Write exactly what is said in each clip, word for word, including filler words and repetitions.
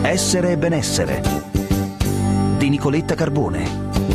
Essere e benessere di Nicoletta Carbone.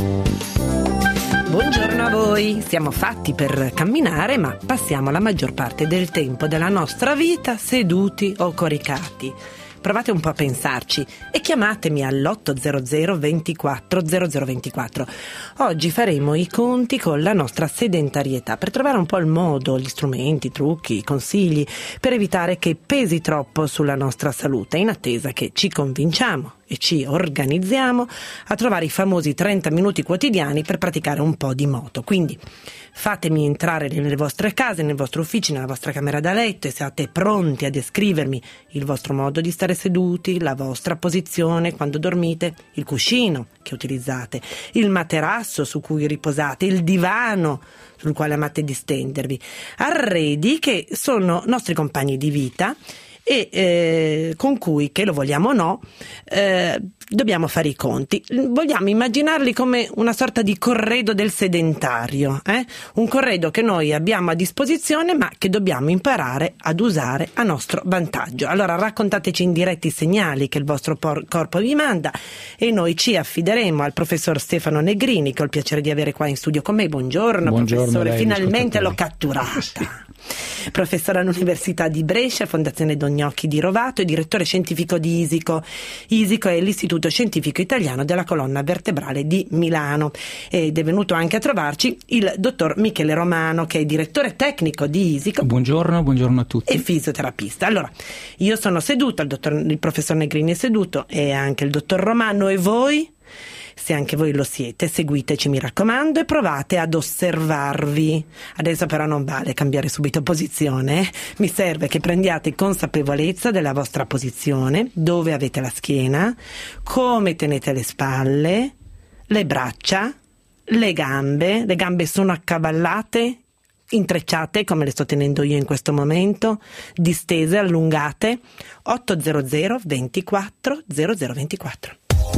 Buongiorno a voi, siamo fatti per camminare, ma passiamo la maggior parte del tempo della nostra vita seduti o coricati. Provate un po' a pensarci e chiamatemi all'ottocento ventiquattro zero zero ventiquattro. Oggi faremo i conti con la nostra sedentarietà per trovare un po' il modo, gli strumenti, i trucchi, i consigli per evitare che pesi troppo sulla nostra salute, in attesa che ci convinciamo e ci organizziamo a trovare i famosi trenta minuti quotidiani per praticare un po' di moto. Quindi fatemi entrare nelle vostre case, nel vostro ufficio, nella vostra camera da letto e siate pronti a descrivermi il vostro modo di stare seduti, la vostra posizione quando dormite, il cuscino che utilizzate, il materasso su cui riposate, il divano sul quale amate distendervi, arredi che sono nostri compagni di vita e eh, con cui, che lo vogliamo o no, eh, dobbiamo fare i conti. Vogliamo immaginarli come una sorta di corredo del sedentario, eh? Un corredo che noi abbiamo a disposizione ma che dobbiamo imparare ad usare a nostro vantaggio. Allora raccontateci in diretta i segnali che il vostro por- corpo vi manda e noi ci affideremo al professor Stefano Negrini, che ho il piacere di avere qua in studio con me. Buongiorno, Buongiorno professore, lei, finalmente l'ho catturata. Sì. Professore all'Università di Brescia, Fondazione Don Gnocchi di Rovato e direttore scientifico di ISICO. ISICO è l'Istituto Scientifico Italiano della Colonna Vertebrale di Milano. Ed è venuto anche a trovarci il dottor Michele Romano, che è direttore tecnico di ISICO. Buongiorno, buongiorno a tutti. E fisioterapista. Allora, io sono seduto, il, dottor, il professor Negrini è seduto e anche il dottor Romano. E voi? Se anche voi lo siete, seguiteci, mi raccomando, e provate ad osservarvi. Adesso però non vale cambiare subito posizione, eh? Mi serve che prendiate consapevolezza della vostra posizione, dove avete la schiena, come tenete le spalle, le braccia, le gambe. Le gambe sono accavallate, intrecciate come le sto tenendo io in questo momento, distese, allungate. Ottocento ventiquattro zero zero ventiquattro.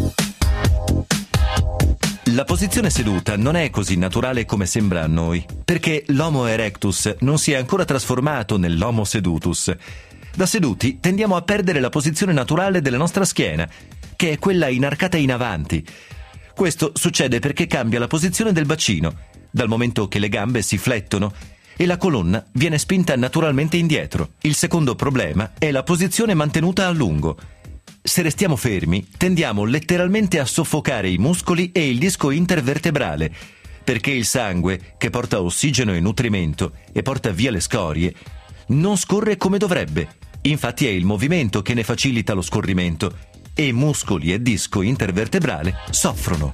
La posizione seduta non è così naturale come sembra a noi, perché l'Homo erectus non si è ancora trasformato nell'Homo sedutus. Da seduti tendiamo a perdere la posizione naturale della nostra schiena, che è quella inarcata in avanti. Questo succede perché cambia la posizione del bacino, dal momento che le gambe si flettono e la colonna viene spinta naturalmente indietro. Il secondo problema è la posizione mantenuta a lungo. Se restiamo fermi, tendiamo letteralmente a soffocare i muscoli e il disco intervertebrale, perché il sangue, che porta ossigeno e nutrimento e porta via le scorie, non scorre come dovrebbe. Infatti è il movimento che ne facilita lo scorrimento e muscoli e disco intervertebrale soffrono.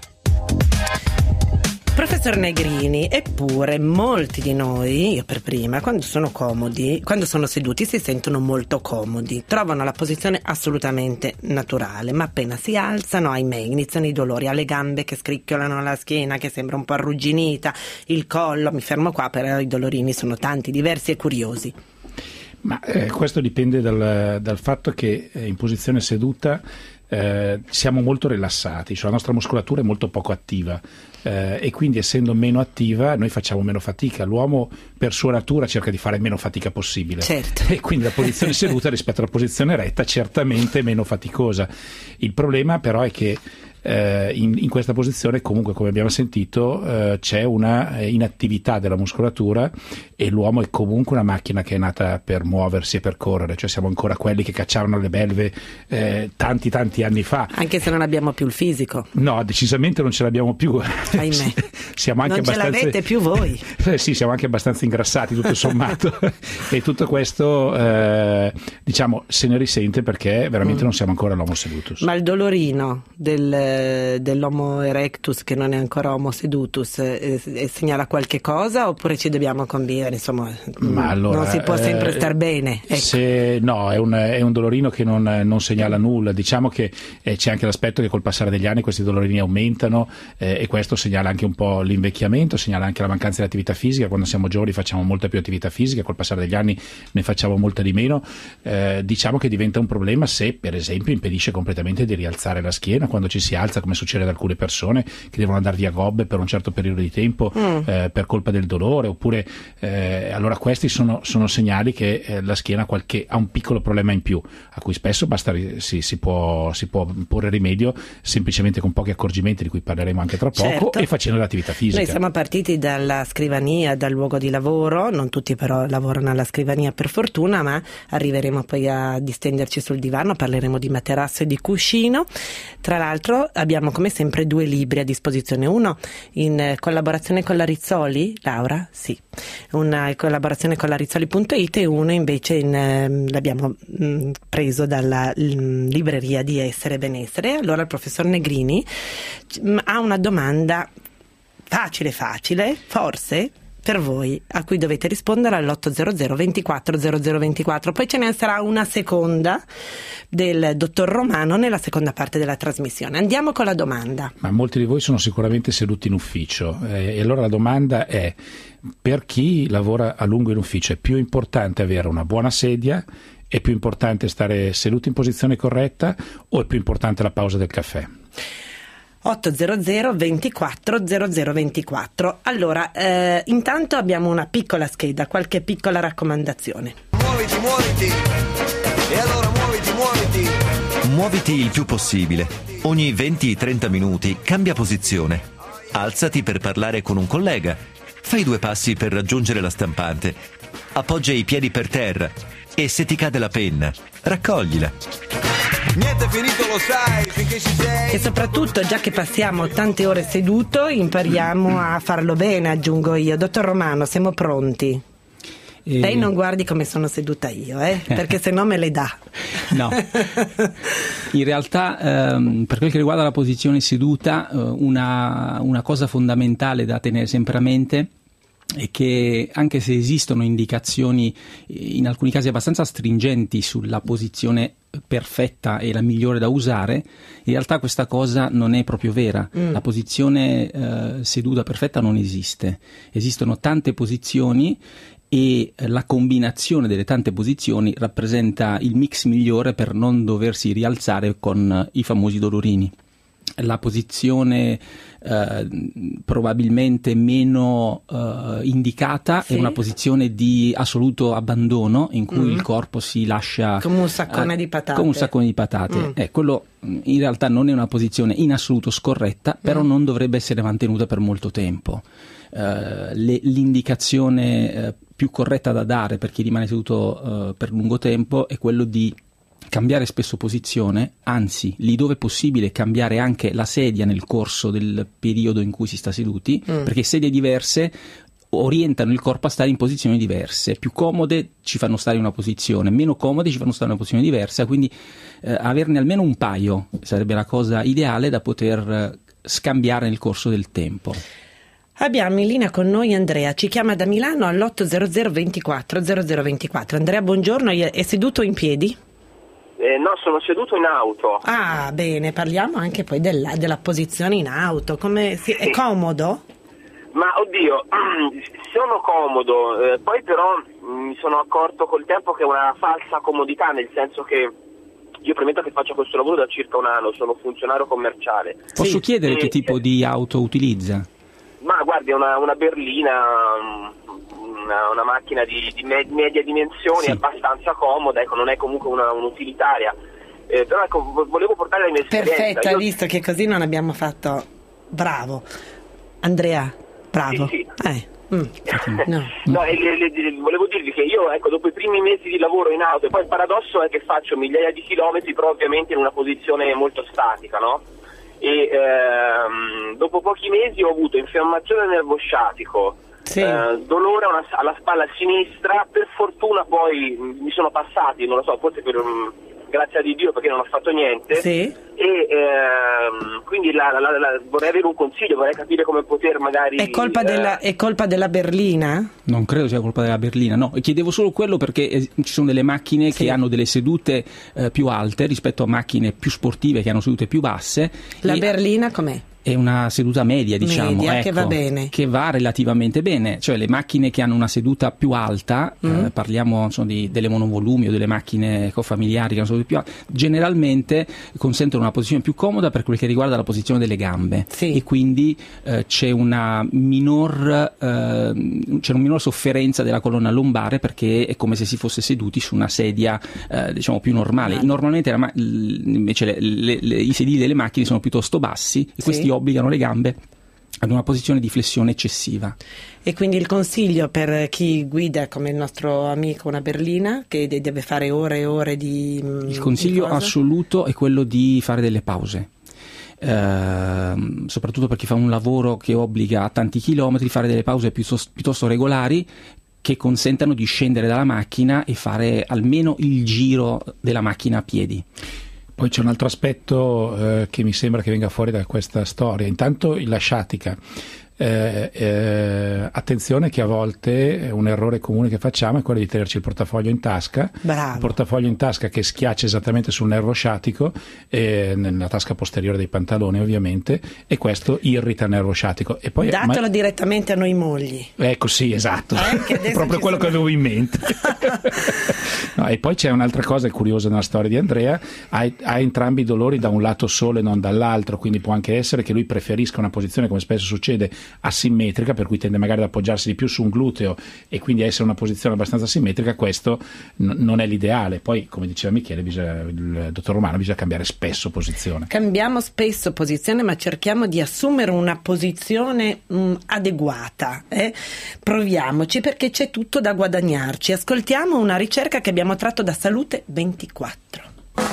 Professor Negrini, eppure molti di noi, io per prima, quando sono comodi, quando sono seduti si sentono molto comodi, trovano la posizione assolutamente naturale, ma appena si alzano, ahimè, iniziano i dolori alle gambe che scricchiolano, la schiena che sembra un po' arrugginita, il collo, mi fermo qua, però i dolorini sono tanti, diversi e curiosi. Ma eh, questo dipende dal, dal fatto che eh, in posizione seduta eh, siamo molto rilassati, cioè la nostra muscolatura è molto poco attiva. Eh, e quindi essendo meno attiva noi facciamo meno fatica. L'uomo per sua natura cerca di fare meno fatica possibile, certo. E quindi la posizione seduta rispetto alla posizione retta certamente è meno faticosa. Il problema però è che eh, in, in questa posizione comunque, come abbiamo sentito, eh, c'è una inattività della muscolatura e l'uomo è comunque una macchina che è nata per muoversi e per correre, cioè siamo ancora quelli che cacciavano le belve eh, tanti tanti anni fa, anche se non abbiamo più il fisico. No, decisamente non ce l'abbiamo più. Ahimè. Siamo anche non ce abbastanza... l'avete più voi. Eh sì, siamo anche abbastanza ingrassati tutto sommato. E tutto questo eh, diciamo se ne risente perché veramente mm. non siamo ancora l'Homo sedutus. Ma il dolorino del, dell'Homo erectus, che non è ancora Homo sedutus, eh, eh, segnala qualche cosa oppure ci dobbiamo convivere? Insomma, Ma allora, non si può sempre eh, star bene. Ecco. Se, no, è un, è un dolorino che non, non segnala nulla. Diciamo che eh, c'è anche l'aspetto che col passare degli anni questi dolorini aumentano eh, e questo segnala anche un po' l'invecchiamento, segnala anche la mancanza di attività fisica. Quando siamo giovani facciamo molta più attività fisica, col passare degli anni ne facciamo molta di meno. Eh, diciamo che diventa un problema se per esempio impedisce completamente di rialzare la schiena quando ci si alza, come succede ad alcune persone che devono andare via gobbe per un certo periodo di tempo mm. eh, per colpa del dolore, oppure eh, allora questi sono, sono segnali che eh, la schiena qualche, ha un piccolo problema in più, a cui spesso basta, si, si, può, si può porre rimedio semplicemente con pochi accorgimenti di cui parleremo anche tra poco, certo. e facendo l'attività fisica. Noi siamo partiti dalla scrivania, dal luogo di lavoro, non tutti però lavorano alla scrivania per fortuna, ma arriveremo poi a distenderci sul divano, parleremo di materasso e di cuscino. Tra l'altro abbiamo come sempre due libri a disposizione, uno in collaborazione con la Rizzoli, Laura? Sì, una collaborazione con la Rizzoli punto it e uno invece in, eh, l'abbiamo mh, preso dalla mh, libreria di Essere Benessere. Allora il professor Negrini mh, ha una domanda facile facile, forse, per voi, a cui dovete rispondere all'ottocento ventiquattro zero zero ventiquattro. Poi ce ne sarà una seconda del dottor Romano nella seconda parte della trasmissione. Andiamo con la domanda. Ma molti di voi sono sicuramente seduti in ufficio eh, e allora la domanda è: per chi lavora a lungo in ufficio è più importante avere una buona sedia? È più importante stare seduti in posizione corretta o è più importante la pausa del caffè? ottocento ventiquattro zero zero ventiquattro. Allora, eh, intanto abbiamo una piccola scheda, qualche piccola raccomandazione. Muoviti, muoviti. E allora muoviti, muoviti. Muoviti il più possibile. Ogni venti trenta minuti cambia posizione. Alzati per parlare con un collega. Fai due passi per raggiungere la stampante. Appoggia i piedi per terra e se ti cade la penna, raccoglila. Niente è finito, lo sai, finché ci sei. E soprattutto, già che passiamo tante ore seduto, impariamo a farlo bene, aggiungo io. Dottor Romano, siamo pronti? E... Lei non guardi come sono seduta io, eh? Perché se no me le dà. No, in realtà ehm, per quel che riguarda la posizione seduta, eh, una, una cosa fondamentale da tenere sempre a mente è che anche se esistono indicazioni in alcuni casi abbastanza stringenti sulla posizione perfetta e la migliore da usare, in realtà questa cosa non è proprio vera. Mm. La posizione eh, seduta perfetta non esiste. Esistono tante posizioni e la combinazione delle tante posizioni rappresenta il mix migliore per non doversi rialzare con i famosi dolorini. La posizione eh, probabilmente meno eh, indicata sì. è una posizione di assoluto abbandono in cui mm. il corpo si lascia come un saccone eh, di patate. Come un saccone di patate. Mm. Eh, quello in realtà non è una posizione in assoluto scorretta, però mm. non dovrebbe essere mantenuta per molto tempo. Eh, le, l'indicazione eh, più corretta da dare per chi rimane seduto eh, per lungo tempo è quello di cambiare spesso posizione, anzi, lì dove è possibile cambiare anche la sedia nel corso del periodo in cui si sta seduti, mm. perché sedie diverse orientano il corpo a stare in posizioni diverse. Più comode ci fanno stare in una posizione, meno comode ci fanno stare in una posizione diversa, quindi eh, averne almeno un paio sarebbe la cosa ideale da poter eh, scambiare nel corso del tempo. Abbiamo in linea con noi Andrea, ci chiama da Milano all'ottocento ventiquattro zero zero ventiquattro. Andrea, buongiorno, è seduto in piedi? Eh, no, sono seduto in auto. Ah, bene, parliamo anche poi della, della posizione in auto. Come si, è comodo? Ma oddio, sono comodo, eh, poi però mi sono accorto col tempo che è una falsa comodità, nel senso che io premetto che faccio questo lavoro da circa un anno, sono funzionario commerciale. Posso sì. chiedere e, che tipo di auto utilizza? Ma guardi, una, una berlina... Una, una macchina di, di med- media dimensioni, sì. abbastanza comoda, ecco, non è comunque una, un'utilitaria, eh, però ecco, volevo portare la mia esperienza. Perfetto, Io... hai visto che così non abbiamo fatto. Bravo Andrea, bravo. Sì, sì. Eh. Mm. No, no e, le, le, volevo dirvi che io, ecco, dopo i primi mesi di lavoro in auto, e poi il paradosso è che faccio migliaia di chilometri, però ovviamente in una posizione molto statica, no? E ehm, dopo pochi mesi ho avuto infiammazione nervosciatico, sì. eh, dolore una, alla spalla sinistra. Per fortuna poi mi sono passati, non lo so, forse per grazia di Dio, perché non ho fatto niente, sì. e ehm, quindi la, la, la, vorrei avere un consiglio, vorrei capire come poter magari... È colpa, eh... della, è colpa della berlina? Non credo sia colpa della berlina, no, chiedevo solo quello perché eh, ci sono delle macchine sì. che hanno delle sedute eh, più alte rispetto a macchine più sportive che hanno sedute più basse. La e... berlina com'è? È una seduta media, diciamo, media, ecco, che va bene, che va relativamente bene. Cioè le macchine che hanno una seduta più alta, mm. eh, parliamo insomma, di, delle monovolumi o delle macchine cofamiliari che hanno seduta più alta, generalmente consentono una posizione più comoda per quel che riguarda la posizione delle gambe, sì. e quindi eh, c'è una minor eh, c'è una minor sofferenza della colonna lombare, perché è come se si fosse seduti su una sedia eh, diciamo più normale. Mm. Normalmente la ma- invece le, le, le, i sedili delle macchine sono piuttosto bassi e sì. questi obbligano le gambe ad una posizione di flessione eccessiva. E quindi il consiglio per chi guida come il nostro amico una berlina, che deve fare ore e ore di il consiglio di assoluto è quello di fare delle pause, uh, soprattutto perché fa un lavoro che obbliga a tanti chilometri, fare delle pause piuttosto, piuttosto regolari, che consentano di scendere dalla macchina e fare almeno il giro della macchina a piedi. Poi c'è un altro aspetto eh, che mi sembra che venga fuori da questa storia. Intanto la sciatica. Eh, eh, attenzione che a volte un errore comune che facciamo è quello di tenerci il portafoglio in tasca. Bravo. Il portafoglio in tasca che schiaccia esattamente sul nervo sciatico, eh, nella tasca posteriore dei pantaloni ovviamente, e questo irrita il nervo sciatico. E poi, datelo ma... direttamente a noi mogli. Ecco, sì, esatto, eh, proprio quello sono... che avevo in mente. No, e poi c'è un'altra cosa curiosa nella storia di Andrea: ha, ha entrambi i dolori da un lato solo e non dall'altro, quindi può anche essere che lui preferisca una posizione, come spesso succede, asimmetrica, per cui tende magari ad appoggiarsi di più su un gluteo e quindi a essere una posizione abbastanza simmetrica. Questo n- non è l'ideale. Poi, come diceva Michele, bisogna, il dottor Romano, bisogna cambiare spesso posizione. Cambiamo spesso posizione, ma cerchiamo di assumere una posizione mh, adeguata. Eh? Proviamoci, perché c'è tutto da guadagnarci. Ascoltiamo una ricerca che abbiamo tratto da Salute ventiquattro.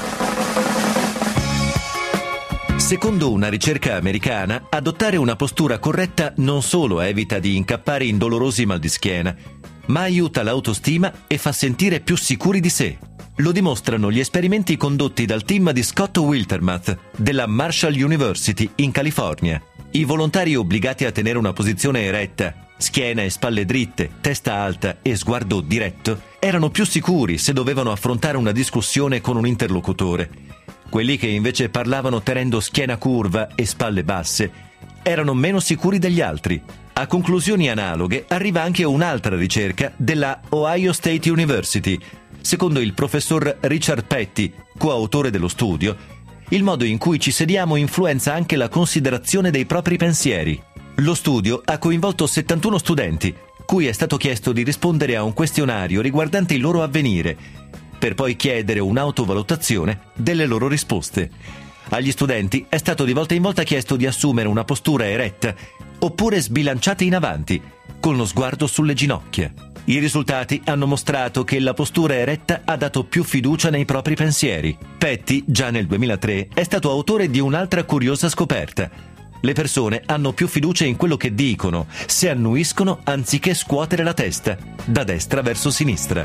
Secondo una ricerca americana, adottare una postura corretta non solo evita di incappare in dolorosi mal di schiena, ma aiuta l'autostima e fa sentire più sicuri di sé. Lo dimostrano gli esperimenti condotti dal team di Scott Wiltermuth della Marshall University in California. I volontari obbligati a tenere una posizione eretta, schiena e spalle dritte, testa alta e sguardo diretto, erano più sicuri se dovevano affrontare una discussione con un interlocutore. Quelli che invece parlavano tenendo schiena curva e spalle basse erano meno sicuri degli altri. A conclusioni analoghe arriva anche un'altra ricerca della Ohio State University. Secondo il professor Richard Petty, coautore dello studio, il modo in cui ci sediamo influenza anche la considerazione dei propri pensieri. Lo studio ha coinvolto settantuno studenti, cui è stato chiesto di rispondere a un questionario riguardante il loro avvenire, per poi chiedere un'autovalutazione delle loro risposte. Agli studenti è stato di volta in volta chiesto di assumere una postura eretta oppure sbilanciata in avanti, con lo sguardo sulle ginocchia. I risultati hanno mostrato che la postura eretta ha dato più fiducia nei propri pensieri. Petty, già nel duemilatré, è stato autore di un'altra curiosa scoperta. Le persone hanno più fiducia in quello che dicono se annuiscono anziché scuotere la testa, da destra verso sinistra.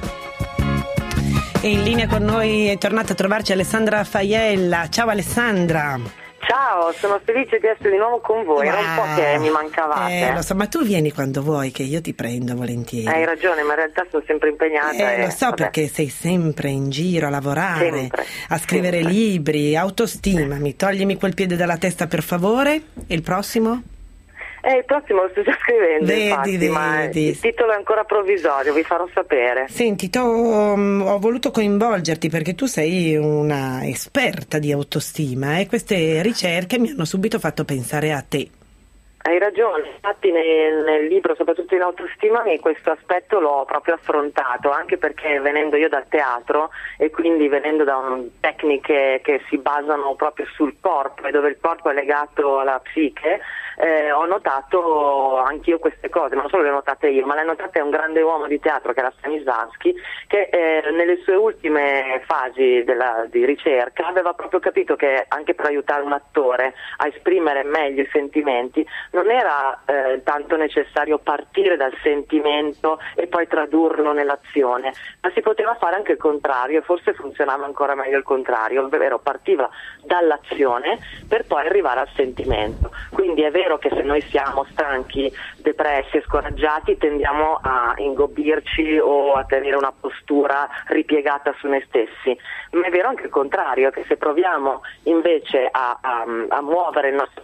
E in linea con noi è tornata a trovarci Alessandra Faiella. Ciao Alessandra. Ciao, sono felice di essere di nuovo con voi, era un po' che mi mancavate. Eh, lo so, ma tu vieni quando vuoi, che io ti prendo volentieri. Hai ragione, ma in realtà sono sempre impegnata. Eh, e... lo so, vabbè. Perché sei sempre in giro a lavorare, sempre, a scrivere sempre. libri, autostimami, toglimi quel piede dalla testa per favore. E il prossimo? Eh, il prossimo lo sto già scrivendo, vedi, infatti, vedi. ma il titolo è ancora provvisorio, vi farò sapere. Senti, t'ho, um, ho voluto coinvolgerti perché tu sei una esperta di autostima e queste ricerche mi hanno subito fatto pensare a te. Hai ragione, infatti nel, nel libro, soprattutto in autostima, questo aspetto l'ho proprio affrontato, anche perché venendo io dal teatro e quindi venendo da un, tecniche che si basano proprio sul corpo e dove il corpo è legato alla psiche, eh, ho notato anch'io queste cose, ma non solo le ho notate io, ma le ha notate un grande uomo di teatro che era Stanislavski, che eh, nelle sue ultime fasi della, di ricerca aveva proprio capito che anche per aiutare un attore a esprimere meglio i sentimenti non era eh, tanto necessario partire dal sentimento e poi tradurlo nell'azione, ma si poteva fare anche il contrario, e forse funzionava ancora meglio il contrario, ovvero partiva dall'azione per poi arrivare al sentimento. Quindi è vero che se noi siamo stanchi, depressi e scoraggiati tendiamo a ingobbirci o a tenere una postura ripiegata su noi stessi, ma è vero anche il contrario, che se proviamo invece a, a, a muovere il nostro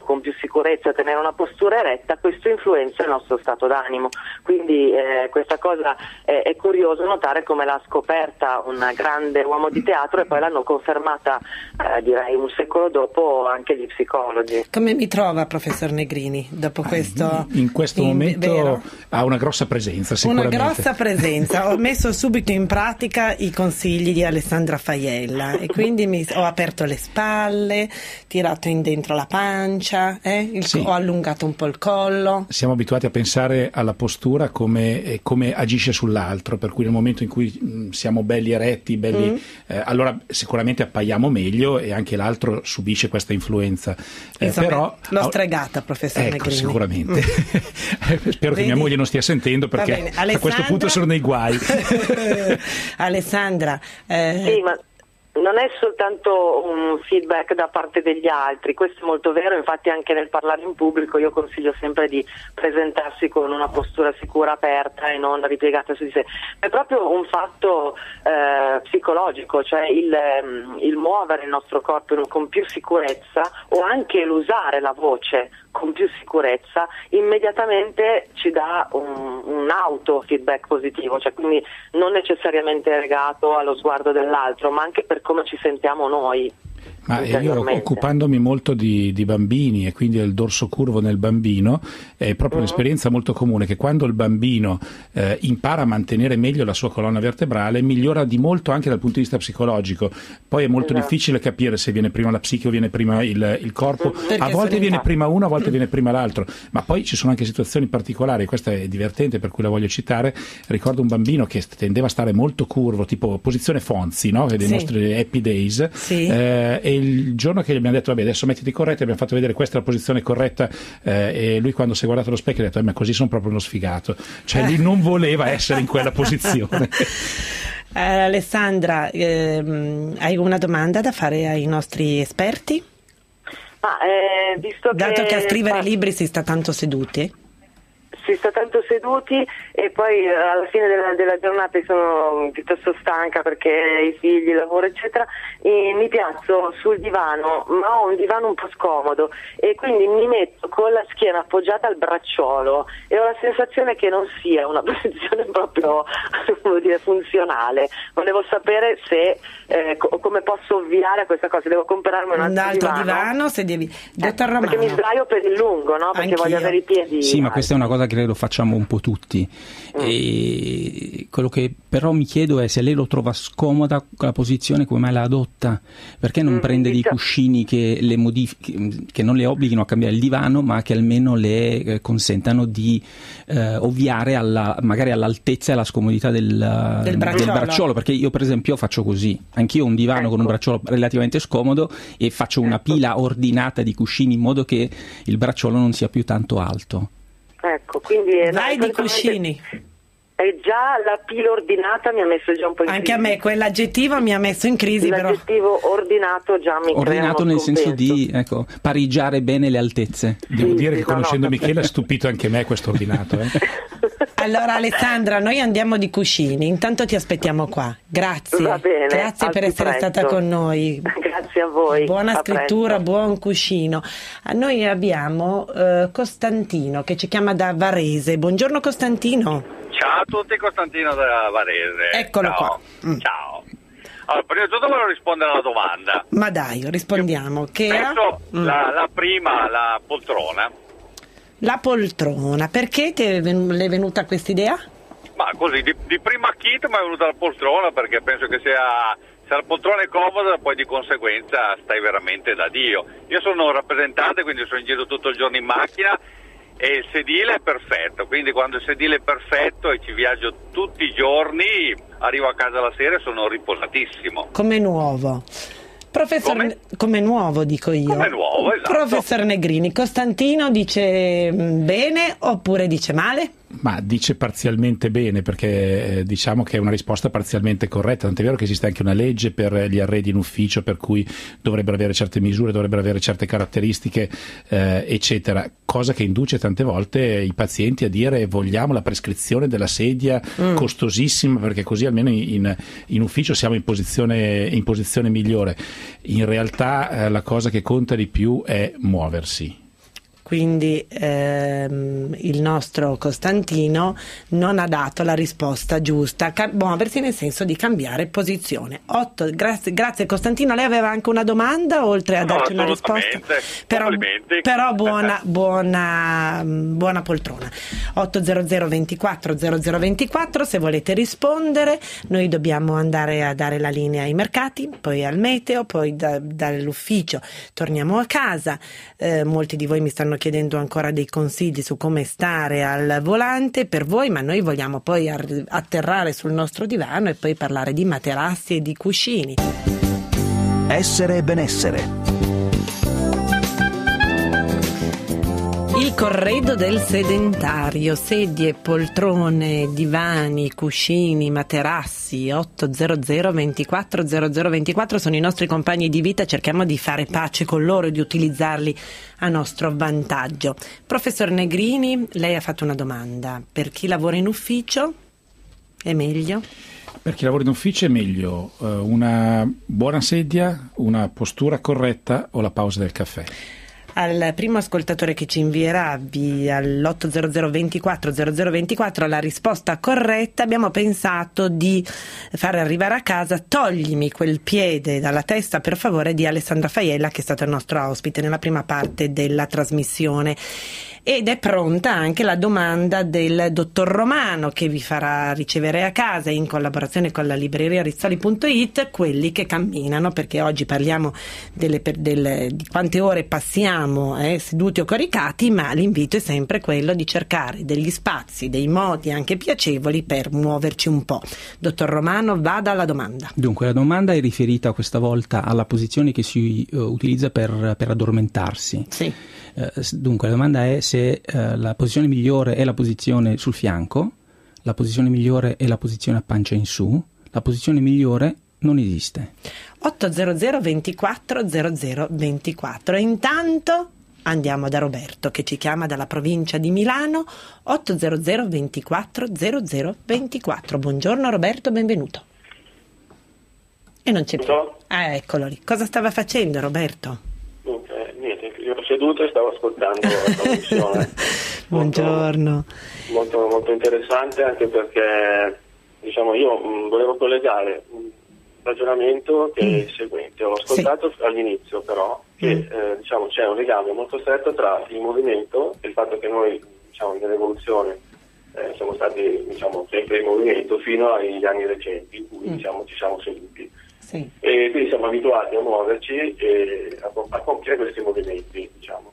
con più sicurezza, tenere una postura eretta, questo influenza il nostro stato d'animo. Quindi eh, questa cosa è, è curioso notare come l'ha scoperta un grande uomo di teatro e poi l'hanno confermata eh, direi un secolo dopo anche gli psicologi. Come mi trova, professor Negrini, dopo questo? In questo in, momento vero? ha una grossa presenza, sicuramente. Una grossa presenza. Ho messo subito in pratica i consigli di Alessandra Faiella e quindi mi, ho aperto le spalle, tirato in dentro la pancia, eh? il, sì. ho allungato un po' il collo. Siamo abituati a pensare alla postura come, eh, come agisce sull'altro, per cui nel momento in cui mh, siamo belli eretti, belli, mm. eh, allora sicuramente appaiamo meglio e anche l'altro subisce questa influenza. Eh, Insomma, però, l'ho stregata, professor ecco, Negrini. Sicuramente. Mm. Spero Vedi? che mia moglie non stia sentendo, perché Alessandra... a questo punto sono nei guai. Alessandra, eh... sì, ma non è soltanto un feedback da parte degli altri, questo è molto vero, infatti anche nel parlare in pubblico io consiglio sempre di presentarsi con una postura sicura, aperta e non ripiegata su di sé. È proprio un fatto eh, psicologico, cioè il, il muovere il nostro corpo con più sicurezza o anche l'usare la voce con più sicurezza immediatamente ci dà un, un auto feedback positivo, cioè quindi non necessariamente legato allo sguardo dell'altro, ma anche per come ci sentiamo noi. Ma io, occupandomi molto di, di bambini e quindi del dorso curvo nel bambino, è proprio uh-huh. un'esperienza molto comune che quando il bambino eh, impara a mantenere meglio la sua colonna vertebrale migliora di molto anche dal punto di vista psicologico. Poi è molto esatto. difficile capire se viene prima la psiche o viene prima il, il corpo. Uh-huh. A volte viene fa. prima uno, a volte uh-huh. viene prima l'altro, ma poi ci sono anche situazioni particolari, questa è divertente per cui la voglio citare. Ricordo un bambino che tendeva a stare molto curvo, tipo posizione Fonzi, no? Dei sì. nostri Happy Days, sì. eh, e il giorno che gli abbiamo detto vabbè adesso mettiti corretto, abbiamo fatto vedere questa è la posizione corretta, eh, e lui quando si è guardato allo specchio ha detto eh, ma così sono proprio uno sfigato, cioè lui non voleva essere in quella posizione. eh, Alessandra, ehm, hai una domanda da fare ai nostri esperti? Ma, eh, visto dato che, che a scrivere ma... libri si sta tanto seduti? Si sta tanto seduti e poi alla fine della, della giornata sono piuttosto stanca perché i figli, il lavoro eccetera, e mi piazzo sul divano, ma ho un divano un po' scomodo e quindi mi metto con la schiena appoggiata al bracciolo e ho la sensazione che non sia una posizione proprio come dire, funzionale. Volevo sapere se eh, co- come posso ovviare a questa cosa, devo comprarmi un altro, un altro divano, divano se devi... Dottor eh, Romano, perché mi sdraio per il lungo, no? Perché Anch'io. voglio avere i piedi sì, ma alti. questa è una cosa che lo facciamo un po' tutti. Mm. E quello che però mi chiedo è se lei lo trova scomoda la posizione, come mai la adotta, perché non mm, prende dei cuscini che, le modifichi, che non le obblighino a cambiare il divano ma che almeno le eh, consentano di eh, ovviare alla, magari all'altezza e alla scomodità del, del, bracciolo. del bracciolo, perché io per esempio faccio così, anch'io ho un divano ecco. con un bracciolo relativamente scomodo e faccio una ecco. pila ordinata di cuscini in modo che il bracciolo non sia più tanto alto. Ecco, quindi vai di cuscini. E già la pila ordinata mi ha messo già un po' in anche crisi. A me quell'aggettivo mi ha messo in crisi. L'aggettivo però. ordinato già mi ordinato crea nel scompenso. senso di ecco, pareggiare bene le altezze. Devo sì, dire sì, che conoscendo no, no. Michele ha stupito anche me questo ordinato. Eh. Allora Alessandra, noi andiamo di cuscini, intanto ti aspettiamo qua. Grazie. Va bene, grazie per essere presto. stata con noi. Grazie a voi. Buona a scrittura, presto. buon cuscino. Noi abbiamo eh, Costantino che ci chiama da Varese. Buongiorno Costantino. Ciao a tutti, Costantino da Varese. Eccolo Ciao. qua. Mm. Ciao. Allora, prima di tutto volevo rispondere alla domanda. Ma dai, rispondiamo. Che era? Mm. La, la prima, la poltrona. La poltrona, perché ti è venuta questa idea? Ma così, di, di prima kit mi è venuta la poltrona perché penso che sia, se la poltrona è comoda poi di conseguenza stai veramente da Dio. Io sono un rappresentante, quindi sono in giro tutto il giorno in macchina e il sedile è perfetto, quindi quando il sedile è perfetto e ci viaggio tutti i giorni, arrivo a casa la sera e sono riposatissimo. Come nuovo. Professor, come? come nuovo dico io. Come nuovo, esatto. Professor Negrini, Costantino dice bene oppure dice male? Ma dice parzialmente bene, perché eh, diciamo che è una risposta parzialmente corretta, tant'è vero che esiste anche una legge per gli arredi in ufficio per cui dovrebbero avere certe misure, dovrebbero avere certe caratteristiche eh, eccetera, cosa che induce tante volte i pazienti a dire vogliamo la prescrizione della sedia mm. costosissima perché così almeno in, in ufficio siamo in posizione, in posizione migliore. In realtà eh, la cosa che conta di più è muoversi. quindi ehm, il nostro Costantino non ha dato la risposta giusta. Ca- muoversi nel senso di cambiare posizione. Otto, grazie, grazie Costantino. Lei aveva anche una domanda oltre a No, darci una risposta? Però, però buona, buona, buona poltrona. otto zero zero ventiquattro zero zero ventiquattro se volete rispondere. Noi dobbiamo andare a dare la linea ai mercati, poi al meteo, poi da, dall'ufficio torniamo a casa. Eh, molti di voi mi stanno chiedendo ancora dei consigli su come stare al volante per voi, ma noi vogliamo poi ar- atterrare sul nostro divano e poi parlare di materassi e di cuscini. Essere e benessere. Il corredo del sedentario, sedie, poltrone, divani, cuscini, materassi. Otto zero zero ventiquattro zero zero ventiquattro sono i nostri compagni di vita, cerchiamo di fare pace con loro e di utilizzarli a nostro vantaggio. Professor Negrini, lei ha fatto una domanda: per chi lavora in ufficio è meglio? Per chi lavora in ufficio è meglio uh, una buona sedia, una postura corretta o la pausa del caffè? Al primo ascoltatore che ci invierà via all'otto zero zero ventiquattro zero zero ventiquattro la risposta corretta, abbiamo pensato di far arrivare a casa "Toglimi quel piede dalla testa per favore" di Alessandra Faiella, che è stata il nostro ospite nella prima parte della trasmissione. Ed è pronta anche la domanda del dottor Romano, che vi farà ricevere a casa in collaborazione con la libreria rizzoli punto it quelli che camminano, perché oggi parliamo delle, delle, di quante ore passiamo eh, seduti o coricati, ma l'invito è sempre quello di cercare degli spazi, dei modi anche piacevoli per muoverci un po'. Dottor Romano, vada alla domanda. Dunque, la domanda è riferita questa volta alla posizione che si uh, utilizza per, per addormentarsi. Sì. Uh, dunque, la domanda è se uh, la posizione migliore è la posizione sul fianco, la posizione migliore è la posizione a pancia in su, la posizione migliore non esiste. otto zero zero ventiquattro zero zero ventiquattro. E intanto andiamo da Roberto, che ci chiama dalla provincia di Milano. Otto zero zero ventiquattro zero zero ventiquattro. Buongiorno Roberto, benvenuto. E non c'è più. Ah, eccolo lì. Cosa stava facendo Roberto? Eh, niente, io ero seduto e stavo ascoltando la trasmissione. Buongiorno. Molto, molto, molto interessante, anche perché diciamo io mh, volevo collegare un ragionamento che mm. è il seguente. Ho ascoltato sì. all'inizio però che mm. eh, diciamo c'è un legame molto stretto tra il movimento e il fatto che noi diciamo nell'evoluzione eh, siamo stati diciamo sempre in movimento fino agli anni recenti in cui mm. diciamo ci siamo seduti. Sì. E quindi siamo abituati a muoverci e a, a compiere questi movimenti, diciamo.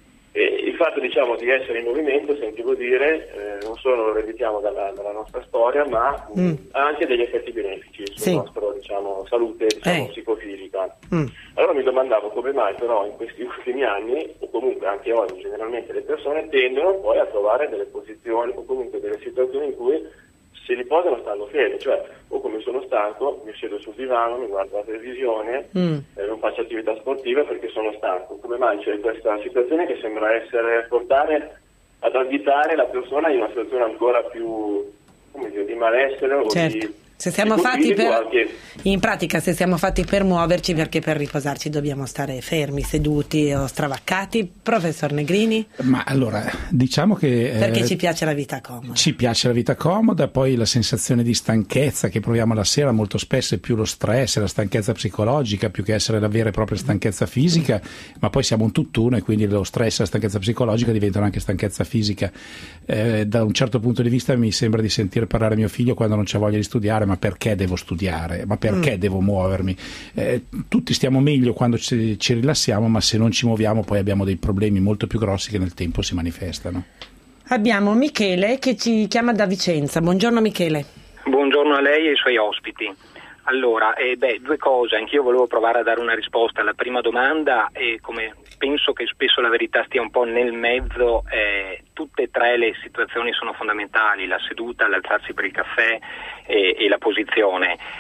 E il fatto diciamo di essere in movimento, sentivo dire, eh, non solo lo ereditiamo dalla, dalla nostra storia, ma mm. ha anche degli effetti benefici sulla sì. nostra diciamo, salute diciamo, eh. psicofisica. Mm. Allora mi domandavo come mai però in questi ultimi anni, o comunque anche oggi generalmente, le persone tendono poi a trovare delle posizioni o comunque delle situazioni in cui si riposano stando fermi, cioè o come sono stanco mi siedo sul divano, mi guardo la televisione, mm. eh, non faccio attività sportiva perché sono stanco. Come mai c'è questa situazione che sembra essere portare ad additare la persona in una situazione ancora più, come dire, di malessere o certo. di se siamo fatti per anche... in pratica se siamo fatti per muoverci, perché per riposarci dobbiamo stare fermi, seduti o stravaccati. Professor Negrini? Ma allora diciamo che perché eh, ci piace la vita comoda, ci piace la vita comoda, poi la sensazione di stanchezza che proviamo la sera molto spesso è più lo stress, la stanchezza psicologica più che essere la vera e propria stanchezza fisica, ma poi siamo un tutt'uno e quindi lo stress e la stanchezza psicologica diventano anche stanchezza fisica. Eh, da un certo punto di vista mi sembra di sentire parlare mio figlio quando non c'è voglia di studiare: ma perché devo studiare? Ma perché mm. devo muovermi? Eh, tutti stiamo meglio quando ci, ci rilassiamo, ma se non ci muoviamo poi abbiamo dei problemi molto più grossi che nel tempo si manifestano. Abbiamo Michele che ci chiama da Vicenza. Buongiorno Michele. Buongiorno a lei e ai suoi ospiti. Allora, eh, beh, due cose, anch'io volevo provare a dare una risposta alla prima domanda e come penso che spesso la verità stia un po' nel mezzo, eh, tutte e tre le situazioni sono fondamentali, la seduta, l'alzarsi per il caffè e, e la posizione.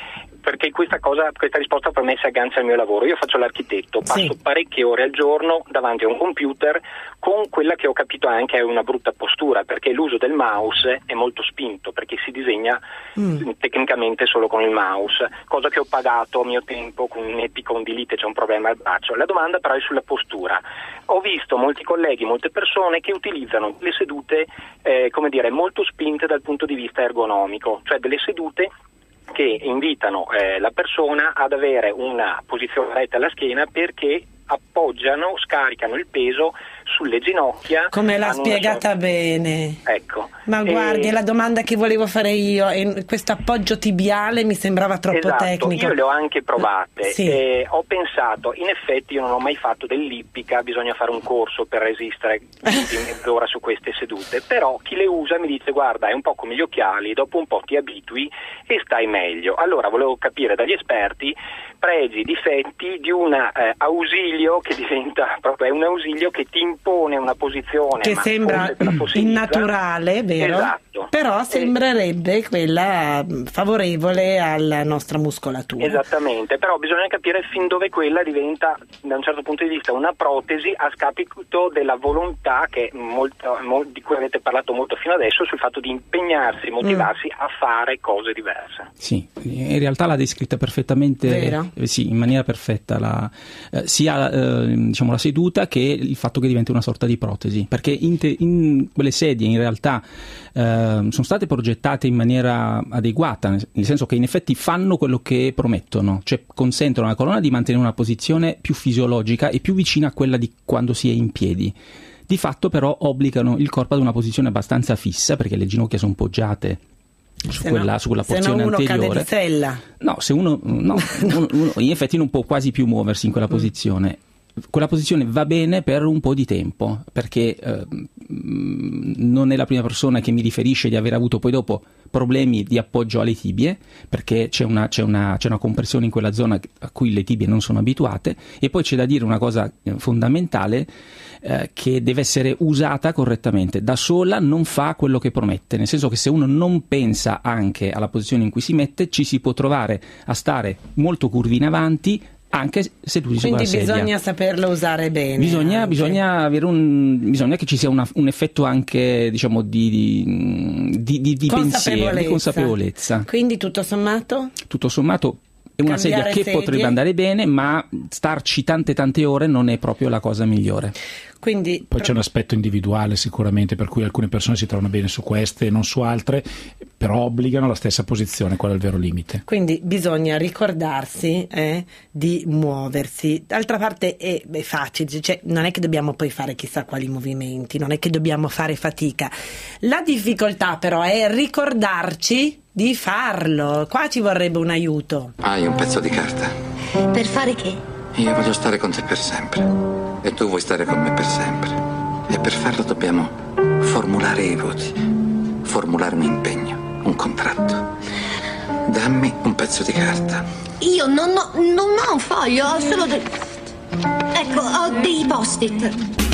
perché questa cosa, questa risposta per me si aggancia al mio lavoro. Io faccio l'architetto, passo sì. parecchie ore al giorno davanti a un computer con quella che ho capito anche è una brutta postura, perché l'uso del mouse è molto spinto, perché si disegna mm. tecnicamente solo con il mouse, cosa che ho pagato a mio tempo con un'epicondilite, c'è un problema al braccio. La domanda però è sulla postura. Ho visto molti colleghi, molte persone che utilizzano le sedute eh, come dire, molto spinte dal punto di vista ergonomico, cioè delle sedute che invitano eh, la persona ad avere una posizione retta alla schiena perché appoggiano, scaricano il peso sulle ginocchia. Come l'ha spiegata sorta... bene. Ecco. Ma e... guardi, è la domanda che volevo fare io, e questo appoggio tibiale mi sembrava troppo esatto, tecnico. Io le ho anche provate, sì. e ho pensato, in effetti io non ho mai fatto dell'ippica, bisogna fare un corso per resistere di mezz'ora su queste sedute, però chi le usa mi dice guarda è un po' come gli occhiali, dopo un po' ti abitui e stai meglio. Allora volevo capire dagli esperti pregi, difetti di un eh, ausilio che diventa proprio è un ausilio che ti impone una posizione che ma sembra innaturale, vero? Esatto. Però sembrerebbe quella favorevole alla nostra muscolatura. Esattamente, però bisogna capire fin dove quella diventa da un certo punto di vista una protesi a scapito della volontà che molto, molto, di cui avete parlato molto fino adesso, sul fatto di impegnarsi, motivarsi mm. a fare cose diverse. Sì, in realtà l'ha descritta perfettamente. Vero? Eh, sì, in maniera perfetta la, eh, sia eh, diciamo la seduta che il fatto che diventi una sorta di protesi, perché in, te, in quelle sedie in realtà eh, sono state progettate in maniera adeguata, nel senso che in effetti fanno quello che promettono, cioè consentono alla colonna di mantenere una posizione più fisiologica e più vicina a quella di quando si è in piedi. Di fatto però obbligano il corpo ad una posizione abbastanza fissa, perché le ginocchia sono poggiate su quella, no, su quella porzione se no uno anteriore. cade di sella. No, se uno, no, uno, uno in effetti non può quasi più muoversi in quella posizione. Quella posizione va bene per un po' di tempo, perché eh, non è la prima persona che mi riferisce di aver avuto poi dopo problemi di appoggio alle tibie, perché c'è una, c'è una, c'è una compressione in quella zona a cui le tibie non sono abituate. E poi c'è da dire una cosa fondamentale, eh, che deve essere usata correttamente. Da sola non fa quello che promette, nel senso che se uno non pensa anche alla posizione in cui si mette, ci si può trovare a stare molto curvi in avanti, anche seduti sulla sedia. Quindi bisogna saperlo usare bene. Bisogna, bisogna, avere un, bisogna che ci sia una, un effetto anche, diciamo, di, di, di, di pensiero, di consapevolezza. Quindi tutto sommato? Tutto sommato è una Cambiare sedia che sedie. potrebbe andare bene, ma starci tante tante ore non è proprio la cosa migliore. Quindi, Poi c'è un aspetto individuale sicuramente, per cui alcune persone si trovano bene su queste e non su altre, però obbligano alla stessa posizione, quello è il vero limite. Quindi bisogna ricordarsi eh, di muoversi. D'altra parte è, è facile, cioè, non è che dobbiamo poi fare chissà quali movimenti, non è che dobbiamo fare fatica. La difficoltà però è ricordarci di farlo. Qua ci vorrebbe un aiuto. Hai un pezzo di carta. Per fare che? Io voglio stare con te per sempre e tu vuoi stare con me per sempre, e per farlo dobbiamo formulare i voti, formulare un impegno, un contratto. Dammi un pezzo di carta. Io non ho, non ho un foglio, ho solo dei... Ecco, ho dei post-it.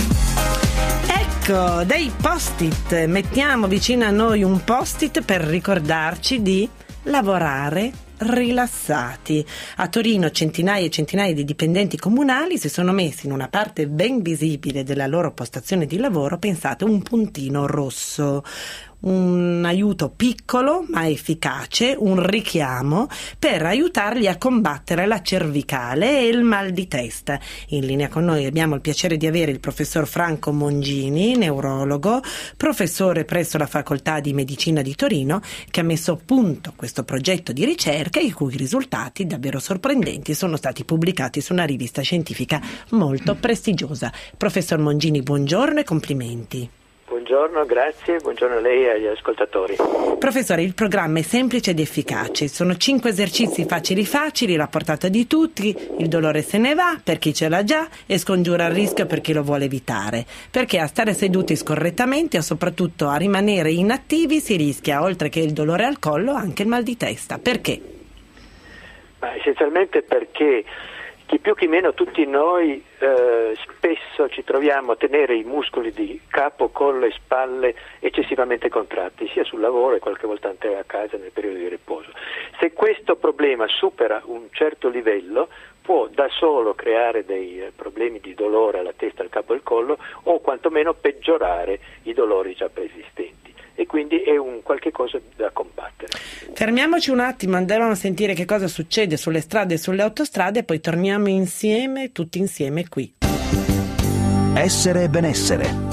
Ecco, dei post-it. Mettiamo vicino a noi un post-it per ricordarci di lavorare rilassati. A Torino centinaia e centinaia di dipendenti comunali si sono messi in una parte ben visibile della loro postazione di lavoro, pensate, un puntino rosso. Un aiuto piccolo ma efficace, un richiamo per aiutarli a combattere la cervicale e il mal di testa. In linea con noi abbiamo il piacere di avere il professor Franco Mongini, neurologo, professore presso la Facoltà di Medicina di Torino, che ha messo a punto questo progetto di ricerca i cui risultati davvero sorprendenti sono stati pubblicati su una rivista scientifica molto prestigiosa. Professor Mongini, buongiorno e complimenti. Buongiorno, grazie, buongiorno a lei e agli ascoltatori. Professore, il programma è semplice ed efficace, sono cinque esercizi facili facili, alla portata di tutti, il dolore se ne va per chi ce l'ha già e scongiura il rischio per chi lo vuole evitare, perché a stare seduti scorrettamente e soprattutto a rimanere inattivi si rischia, oltre che il dolore al collo, anche il mal di testa. Perché? Ma essenzialmente perché chi più chi meno, tutti noi eh, spesso ci troviamo a tenere i muscoli di capo, collo e spalle eccessivamente contratti, sia sul lavoro e qualche volta anche a casa nel periodo di riposo. Se questo problema supera un certo livello, può da solo creare dei problemi di dolore alla testa, al capo e al collo, o quantomeno peggiorare i dolori già preesistenti. E quindi è un qualche cosa da combattere. Fermiamoci un attimo, andiamo a sentire che cosa succede sulle strade e sulle autostrade e poi torniamo insieme, tutti insieme qui. Essere e benessere.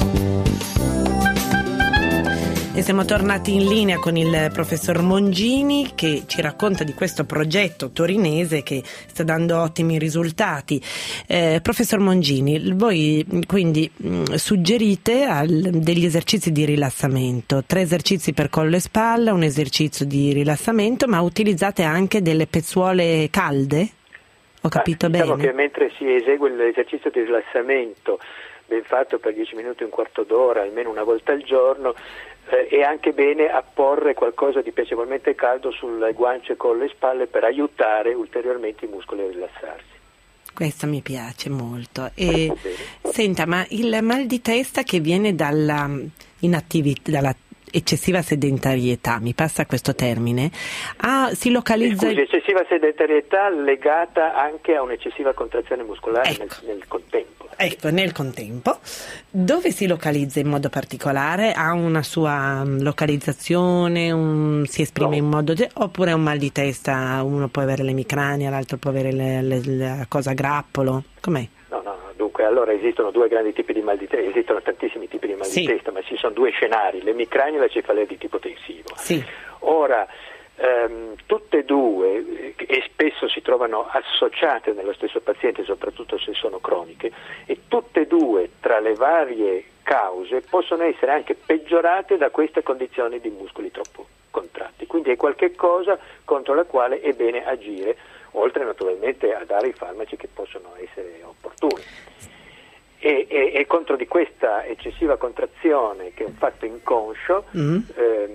E siamo tornati in linea con il professor Mongini che ci racconta di questo progetto torinese che sta dando ottimi risultati. Eh, professor Mongini, voi quindi mh, suggerite al, degli esercizi di rilassamento, tre esercizi per collo e spalla, un esercizio di rilassamento, ma utilizzate anche delle pezzuole calde? Ho capito ah, diciamo bene? Che mentre si esegue l'esercizio di rilassamento ben fatto per dieci minuti, un quarto d'ora, almeno una volta al giorno, eh, è anche bene apporre qualcosa di piacevolmente caldo sulle guance, collo e spalle per aiutare ulteriormente i muscoli a rilassarsi. Questo mi piace molto. E, senta, ma il mal di testa che viene dalla inattività, dalla eccessiva sedentarietà, mi passa questo termine, ah, si localizza... Scusi, eccessiva sedentarietà legata anche a un'eccessiva contrazione muscolare, ecco. nel, nel contempo. Ecco, nel contempo. Dove si localizza in modo particolare? Ha una sua localizzazione, un, si esprime no. in modo... oppure è un mal di testa, uno può avere l'emicrania, l'altro può avere le, le, la cosa a grappolo? Com'è? No, no, dunque, allora esistono due grandi tipi di mal di testa, esistono tantissimi tipi di mal sì. di testa, ma ci sono due scenari, l'emicrania e la cefalea di tipo tensivo. Sì. Ora, ehm, tutte e due, eh, e spesso si trovano associate nello stesso paziente, soprattutto se sono croniche, e tutte e due, tra le varie cause, possono essere anche peggiorate da queste condizioni di muscoli troppo contratti. Quindi è qualche cosa contro la quale è bene agire, oltre naturalmente a dare i farmaci che possono essere opportuni. E, e, e contro di questa eccessiva contrazione, che è un fatto inconscio, mm. ehm,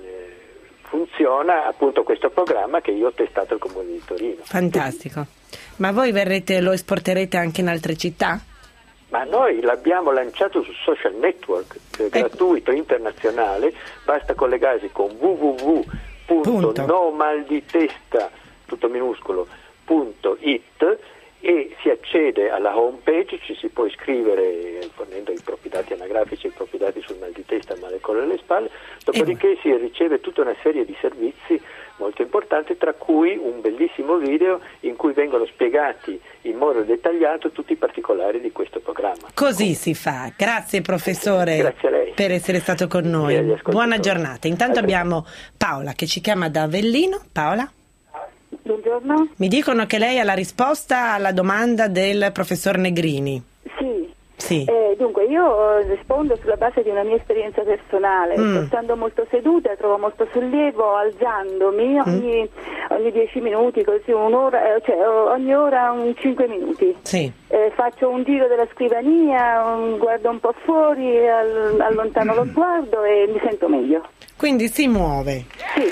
funziona appunto questo programma che io ho testato al Comune di Torino. Fantastico. Ma voi verrete, lo esporterete anche in altre città? Ma noi l'abbiamo lanciato su social network, eh, gratuito, internazionale, basta collegarsi con w w w punto nomalditesta tutto minuscolo punto it e si accede alla home page, ci si può iscrivere fornendo i propri dati anagrafici, i propri dati sul mal di testa, il male al collo e alle spalle, dopodiché si riceve tutta una serie di servizi molto importanti, tra cui un bellissimo video in cui vengono spiegati in modo dettagliato tutti i particolari di questo programma. Così si fa. Grazie professore. Grazie a lei per essere stato con noi. Buona giornata. Intanto abbiamo Paola che ci chiama da Avellino. Paola? Buongiorno. Mi dicono che lei ha la risposta alla domanda del professor Negrini. Sì. Sì. Eh, dunque io rispondo sulla base di una mia esperienza personale. Mm. Stando molto seduta trovo molto sollievo alzandomi ogni, mm. ogni dieci minuti, così un'ora, eh, cioè ogni ora un cinque minuti. Sì. Eh, faccio un giro della scrivania, un, guardo un po' fuori, all, allontano lo sguardo e mi sento meglio. Quindi si muove. Sì.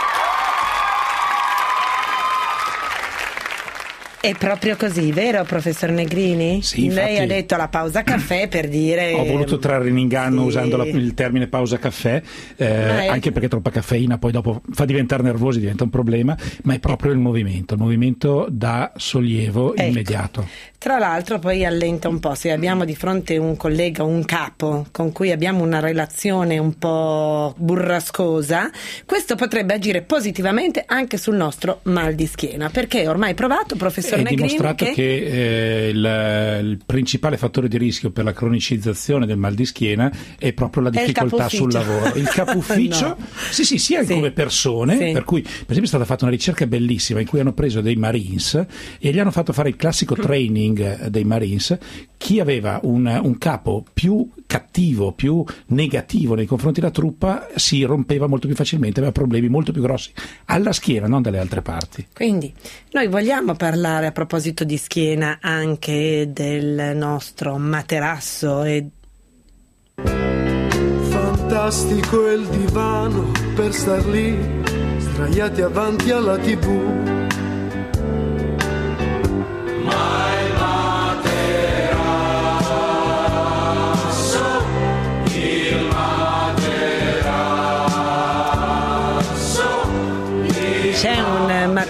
È proprio così, vero professor Negrini? Sì, Lei infatti, ha detto la pausa caffè per dire... Ho voluto trarre in inganno sì. usando la, il termine pausa caffè, eh, è... anche perché troppa caffeina poi dopo fa diventare nervosi, diventa un problema, ma è proprio il movimento, il movimento dà sollievo ecco. immediato. Tra l'altro poi allenta un po', se abbiamo di fronte un collega, un capo con cui abbiamo una relazione un po' burrascosa, questo potrebbe agire positivamente anche sul nostro mal di schiena, perché ormai provato, professor È Negrini, dimostrato che, che eh, il, il principale fattore di rischio per la cronicizzazione del mal di schiena è proprio la difficoltà sul lavoro. Il capo ufficio, no. sì, sì, sia sì. come persone, sì. per cui per esempio è stata fatta una ricerca bellissima in cui hanno preso dei Marines e gli hanno fatto fare il classico training dei Marines. Chi aveva un, un capo più cattivo, più negativo nei confronti della truppa si rompeva molto più facilmente, aveva problemi molto più grossi alla schiena, non dalle altre parti. Quindi noi vogliamo parlare a proposito di schiena anche del nostro materasso e fantastico è il divano per star lì sdraiati avanti alla tivù. Ma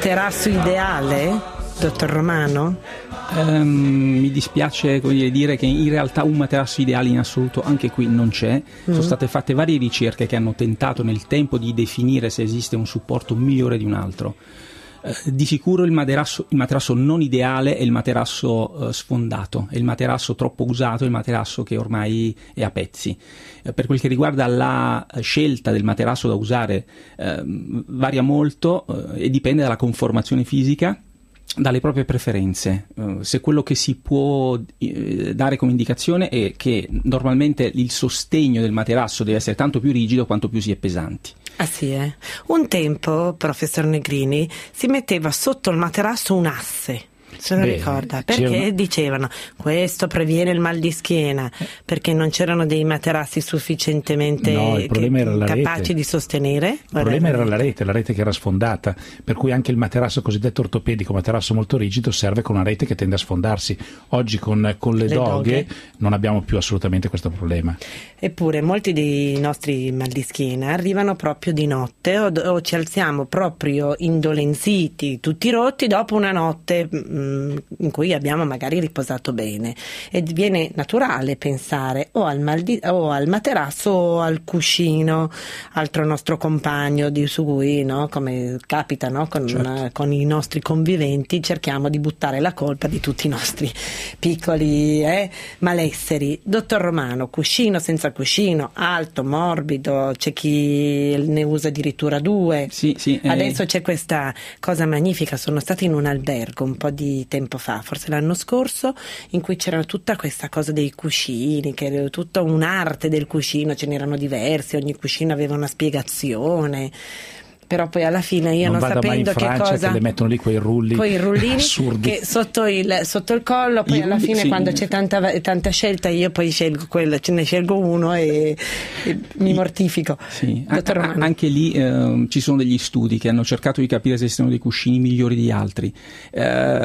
materasso ideale, dottor Romano? Um, mi dispiace dire che in realtà un materasso ideale in assoluto anche qui non c'è. Mm. Sono state fatte varie ricerche che hanno tentato nel tempo di definire se esiste un supporto migliore di un altro. Uh, di sicuro il materasso, il materasso non ideale è il materasso uh, sfondato, è il materasso troppo usato, è il materasso che ormai è a pezzi. Uh, per quel che riguarda la scelta del materasso da usare, uh, varia molto uh, e dipende dalla conformazione fisica, dalle proprie preferenze. Uh, se quello che si può eh, dare come indicazione è che normalmente il sostegno del materasso deve essere tanto più rigido quanto più si è pesanti. Ah sì, eh? Un tempo, professor Negrini, si metteva sotto il materasso un asse. Se lo Beh, ricorda, perché c'erano... dicevano questo previene il mal di schiena, perché non c'erano dei materassi sufficientemente no, il problema che, era la capaci rete. di sostenere. Il problema era la rete, la rete che era sfondata, per cui anche il materasso cosiddetto ortopedico, materasso molto rigido, serve con una rete che tende a sfondarsi. Oggi con, con le, le doghe, doghe non abbiamo più assolutamente questo problema. Eppure molti dei nostri mal di schiena arrivano proprio di notte o, o ci alziamo proprio indolenziti, tutti rotti dopo una notte mh, in cui abbiamo magari riposato bene, e viene naturale pensare o al, mal di, o al materasso o al cuscino, altro nostro compagno di su cui, no, come capita, no, con, certo. una, con i nostri conviventi cerchiamo di buttare la colpa di tutti i nostri piccoli eh, malesseri. Dottor Romano, cuscino senza cuscino, alto, morbido, c'è chi ne usa addirittura due. Sì, sì, eh. Adesso c'è questa cosa magnifica, sono stata in un albergo un po' di tempo fa, forse l'anno scorso, in cui c'era tutta questa cosa dei cuscini, che era tutta un'arte del cuscino, ce n'erano diversi, ogni cuscino aveva una spiegazione. Però poi alla fine io non, non sapendo mai in Francia, che cosa che le mettono lì quei rulli, quei rullini assurdi che sotto il, sotto il collo, poi I alla rulli, fine sì. quando c'è tanta, tanta scelta io poi scelgo quello, ce ne scelgo uno e, e mi mortifico. Sì. A- a- anche lì eh, ci sono degli studi che hanno cercato di capire se esistono dei cuscini migliori di altri. Eh,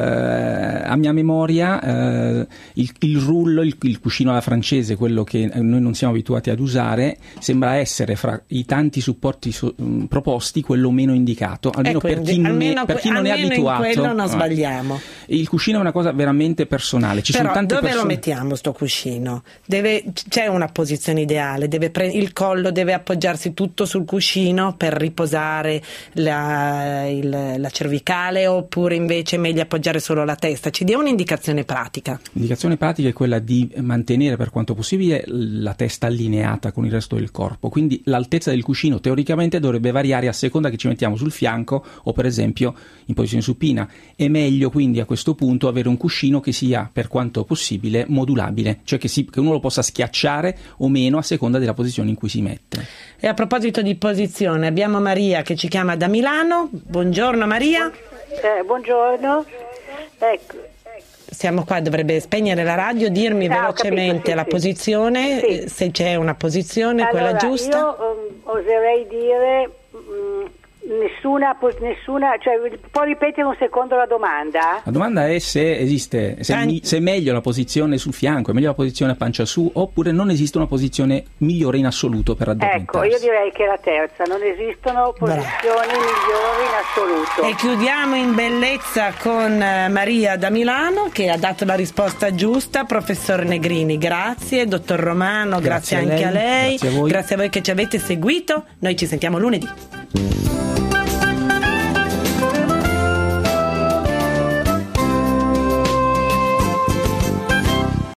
a mia memoria eh, il, il rullo, il, il cuscino alla francese, quello che noi non siamo abituati ad usare, sembra essere fra i tanti supporti so, mh, proposti quello meno indicato. Almeno, ecco, per chi non almeno, è, per chi non è abituato, in quello non eh. sbagliamo. Il cuscino è una cosa veramente personale. Ci Però sono tante dove persone... lo mettiamo sto cuscino? Deve, c'è una posizione ideale, deve pre- il collo deve appoggiarsi tutto sul cuscino per riposare la, il, la cervicale, oppure invece è meglio appoggiare solo la testa? Ci dia un'indicazione pratica. L'indicazione pratica è quella di mantenere per quanto possibile la testa allineata con il resto del corpo, quindi l'altezza del cuscino teoricamente dovrebbe variare a seconda che ci mettiamo sul fianco o per esempio in posizione supina. È meglio quindi a questo punto avere un cuscino che sia per quanto possibile modulabile, cioè che, si, che uno lo possa schiacciare o meno a seconda della posizione in cui si mette. E a proposito di posizione, abbiamo Maria che ci chiama da Milano. Buongiorno Maria. Eh, buongiorno. Ecco. Siamo qua, dovrebbe spegnere la radio, dirmi ah, velocemente capito, sì, la sì. posizione, sì. se c'è una posizione, allora, quella giusta. Io um, oserei dire um, nessuna, nessuna, cioè può ripetere un secondo la domanda? La domanda è se esiste, se, mi, se è meglio la posizione sul fianco, è meglio la posizione a pancia su, oppure non esiste una posizione migliore in assoluto per addormentarsi. Ecco, io direi che la terza, non esistono posizioni Bravo. migliori in assoluto. E chiudiamo in bellezza con Maria da Milano che ha dato la risposta giusta. Professor Negrini, grazie. Dottor Romano, grazie, grazie a anche lei. a lei. Grazie a voi. Grazie a voi che ci avete seguito. Noi ci sentiamo lunedì.